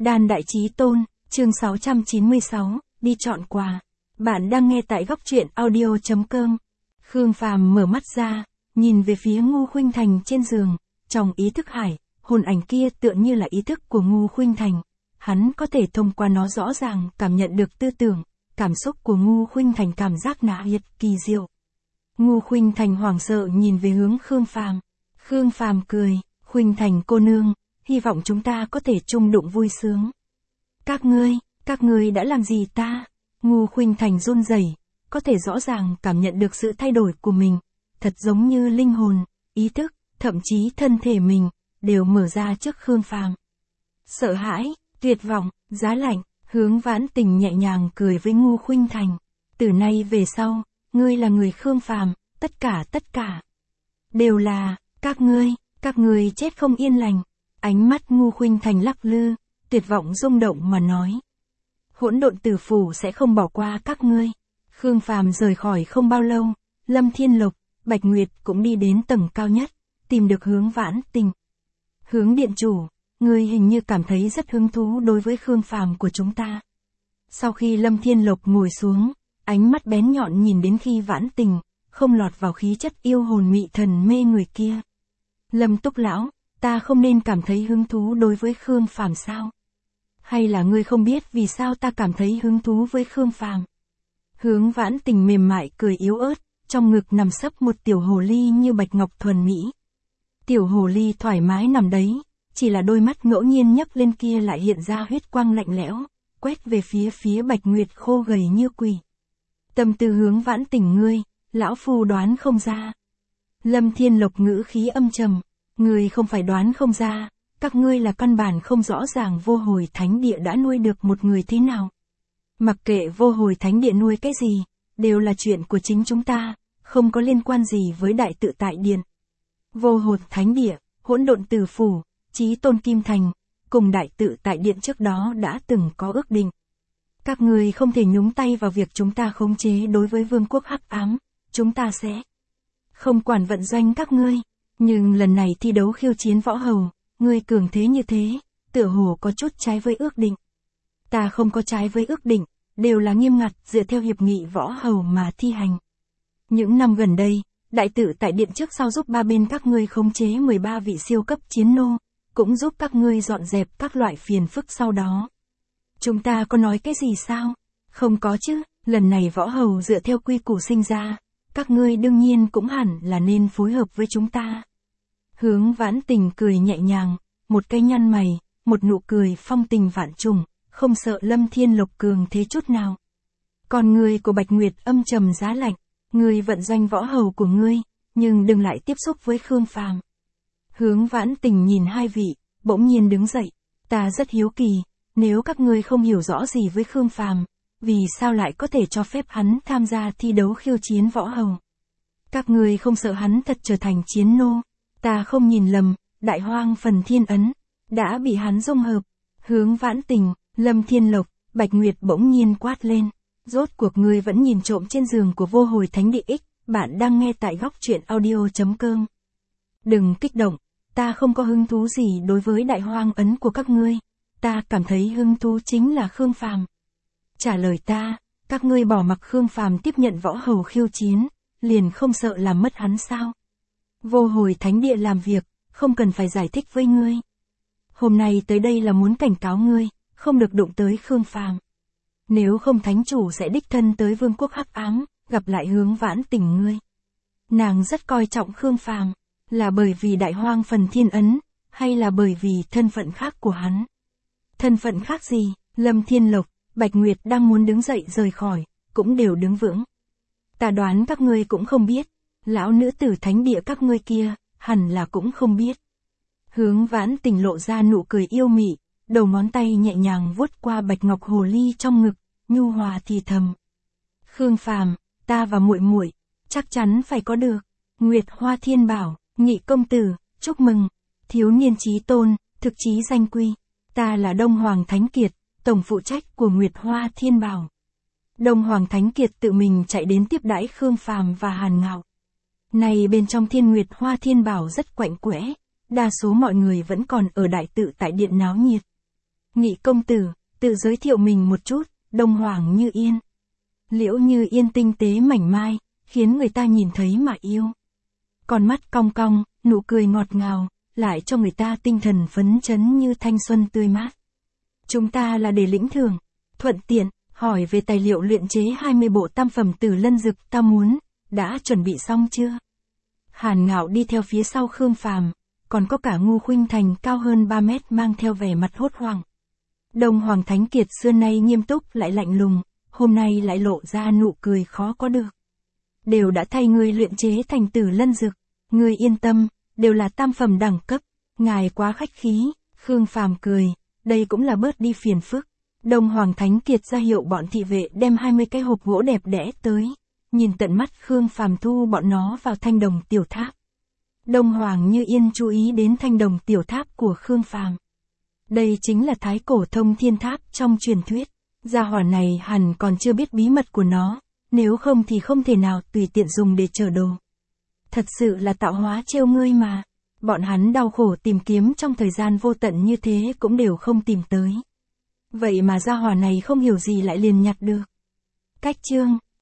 Đan Đại Chí Tôn, chương 696, đi chọn quà. Bạn đang nghe tại góc truyện audio.com. Khương Phàm mở mắt ra, nhìn về phía Ngô Khuynh Thành trên giường, trong ý thức hải, hồn ảnh kia tựa như là ý thức của Ngô Khuynh Thành. Hắn có thể thông qua nó rõ ràng cảm nhận được tư tưởng, cảm xúc của Ngô Khuynh Thành, cảm giác nạ nhiệt kỳ diệu. Ngô Khuynh Thành hoảng sợ nhìn về hướng Khương Phàm. Khương Phàm cười, Khuynh Thành cô nương, hy vọng chúng ta có thể chung đụng vui sướng. Các ngươi đã làm gì ta? Ngô Khuynh Thành run rẩy, có thể rõ ràng cảm nhận được sự thay đổi của mình, thật giống như linh hồn, ý thức, thậm chí thân thể mình, đều mở ra trước Khương Phàm. Sợ hãi, tuyệt vọng, giá lạnh, Hướng Vãn Tình nhẹ nhàng cười với Ngô Khuynh Thành. Từ nay về sau, ngươi là người Khương Phàm, tất cả đều là, các ngươi chết không yên lành. Ánh mắt Ngô Khuynh Thành lắc lư, tuyệt vọng rung động mà nói. Hỗn độn tử phủ sẽ không bỏ qua các ngươi. Khương Phàm rời khỏi không bao lâu, Lâm Thiên Lộc, Bạch Nguyệt cũng đi đến tầng cao nhất, tìm được Hướng Vãn Tình. Hướng điện chủ, ngươi hình như cảm thấy rất hứng thú đối với Khương Phàm của chúng ta. Sau khi Lâm Thiên Lộc ngồi xuống, ánh mắt bén nhọn nhìn đến khi Vãn Tình, không lọt vào khí chất yêu hồn mị thần mê người kia. Lâm Túc lão, ta không nên cảm thấy hứng thú đối với Khương Phàm sao? Hay là ngươi không biết vì sao ta cảm thấy hứng thú với Khương Phàm? Hướng Vãn Tình mềm mại cười yếu ớt, trong ngực nằm sấp một tiểu hồ ly như bạch ngọc thuần mỹ. Tiểu hồ ly thoải mái nằm đấy, chỉ là đôi mắt ngẫu nhiên nhấc lên kia lại hiện ra huyết quang lạnh lẽo, quét về phía Bạch Nguyệt khô gầy như quỷ. Tâm tư Hướng Vãn Tình ngươi, lão phu đoán không ra. Lâm Thiên Lộc ngữ khí âm trầm, ngươi không phải đoán không ra, các ngươi là căn bản không rõ ràng vô hồi thánh địa đã nuôi được một người thế nào. Mặc kệ vô hồi thánh địa nuôi cái gì, đều là chuyện của chính chúng ta, không có liên quan gì với đại tự tại điện. Vô hồi thánh địa, hỗn độn tử phủ, Chí Tôn Kim Thành, cùng đại tự tại điện trước đó đã từng có ước định. Các ngươi không thể nhúng tay vào việc chúng ta khống chế đối với vương quốc hắc ám, chúng ta sẽ không quản vận doanh các ngươi. Nhưng lần này thi đấu khiêu chiến võ hầu, ngươi cường thế như thế, tựa hồ có chút trái với ước định. Ta không có trái với ước định, đều là nghiêm ngặt dựa theo hiệp nghị võ hầu mà thi hành. Những năm gần đây, đại tự tại điện trước sau giúp ba bên các ngươi khống chế 13 vị siêu cấp chiến nô, cũng giúp các ngươi dọn dẹp các loại phiền phức sau đó. Chúng ta có nói cái gì sao? Không có chứ, lần này võ hầu dựa theo quy củ sinh ra, các ngươi đương nhiên cũng hẳn là nên phối hợp với chúng ta. Hướng Vãn Tình cười nhẹ nhàng, một cái nhăn mày, một nụ cười phong tình vạn trùng, không sợ Lâm Thiên Lộc cường thế chút nào. Còn người của Bạch Nguyệt âm trầm giá lạnh, ngươi vận doanh võ hầu của ngươi, nhưng đừng lại tiếp xúc với Khương Phàm. Hướng Vãn Tình nhìn hai vị, bỗng nhiên đứng dậy, ta rất hiếu kỳ, nếu các ngươi không hiểu rõ gì với Khương Phàm, vì sao lại có thể cho phép hắn tham gia thi đấu khiêu chiến võ hầu? Các ngươi không sợ hắn thật trở thành chiến nô? Ta không nhìn lầm, Đại Hoang Phần Thiên Ấn đã bị hắn dung hợp. Hướng Vãn Tình, Lâm Thiên Lộc, Bạch Nguyệt bỗng nhiên quát lên, rốt cuộc ngươi vẫn nhìn trộm trên giường của vô hồi thánh địa X. Bạn đang nghe tại góc truyện audio.com. Đừng kích động, ta không có hứng thú gì đối với Đại Hoang Ấn của các ngươi, ta cảm thấy hứng thú chính là Khương Phàm. Trả lời ta, các ngươi bỏ mặc Khương Phàm tiếp nhận võ hầu khiêu chiến, liền không sợ làm mất hắn sao? Vô hồi thánh địa làm việc, không cần phải giải thích với ngươi. Hôm nay tới đây là muốn cảnh cáo ngươi, không được đụng tới Khương Phàm. Nếu không thánh chủ sẽ đích thân tới vương quốc hắc ám, gặp lại Hướng Vãn Tình ngươi. Nàng rất coi trọng Khương Phàm, là bởi vì Đại Hoang Phần Thiên Ấn, hay là bởi vì thân phận khác của hắn? Thân phận khác gì? Lâm Thiên Lộc, Bạch Nguyệt đang muốn đứng dậy rời khỏi, cũng đều đứng vững. Ta đoán các ngươi cũng không biết, lão nữ tử thánh địa các ngươi kia, hẳn là cũng không biết. Hướng Vãn Tình lộ ra nụ cười yêu mị, đầu ngón tay nhẹ nhàng vuốt qua bạch ngọc hồ ly trong ngực, nhu hòa thì thầm. Khương Phàm, ta và muội muội chắc chắn phải có được. Nguyệt Hoa Thiên Bảo, Nhị công tử, chúc mừng. Thiếu niên chí tôn, thực chí danh quy. Ta là Đông Hoàng Thánh Kiệt, tổng phụ trách của Nguyệt Hoa Thiên Bảo. Đông Hoàng Thánh Kiệt tự mình chạy đến tiếp đãi Khương Phàm và Hàn Ngạo. Này bên trong Thiên Nguyệt Hoa Thiên Bảo rất quạnh quẽ, đa số mọi người vẫn còn ở đại tự tại điện náo nhiệt. Nghị công tử, tự giới thiệu mình một chút, Đông Hoàng Như Yên. Liễu Như Yên tinh tế mảnh mai, khiến người ta nhìn thấy mà yêu. Con mắt cong cong, nụ cười ngọt ngào, lại cho người ta tinh thần phấn chấn như thanh xuân tươi mát. Chúng ta là để lĩnh thưởng, thuận tiện, hỏi về tài liệu luyện chế 20 bộ tam phẩm Tử Lân Dực ta muốn, đã chuẩn bị xong chưa? Hàn Ngạo đi theo phía sau Khương Phàm, còn có cả Ngô Khuynh Thành cao hơn 3 mét mang theo vẻ mặt hốt hoảng. Đông Hoàng Thánh Kiệt xưa nay nghiêm túc lại lạnh lùng, hôm nay lại lộ ra nụ cười khó có được. Đều đã thay ngươi luyện chế thành Tử Lân Dực, ngươi yên tâm, đều là tam phẩm đẳng cấp, ngài quá khách khí. Khương Phàm cười, đây cũng là bớt đi phiền phức. Đông Hoàng Thánh Kiệt ra hiệu bọn thị vệ đem 20 cái hộp gỗ đẹp đẽ tới, nhìn tận mắt Khương Phàm thu bọn nó vào thanh đồng tiểu tháp. Đông Hoàng Như Yên chú ý đến thanh đồng tiểu tháp của Khương Phàm. Đây chính là thái cổ thông thiên tháp trong truyền thuyết. Gia hỏa này hẳn còn chưa biết bí mật của nó, nếu không thì không thể nào tùy tiện dùng để chở đồ. Thật sự là tạo hóa trêu ngươi mà. Bọn hắn đau khổ tìm kiếm trong thời gian vô tận như thế cũng đều không tìm tới. Vậy mà gia hỏa này không hiểu gì lại liền nhặt được. Cách chương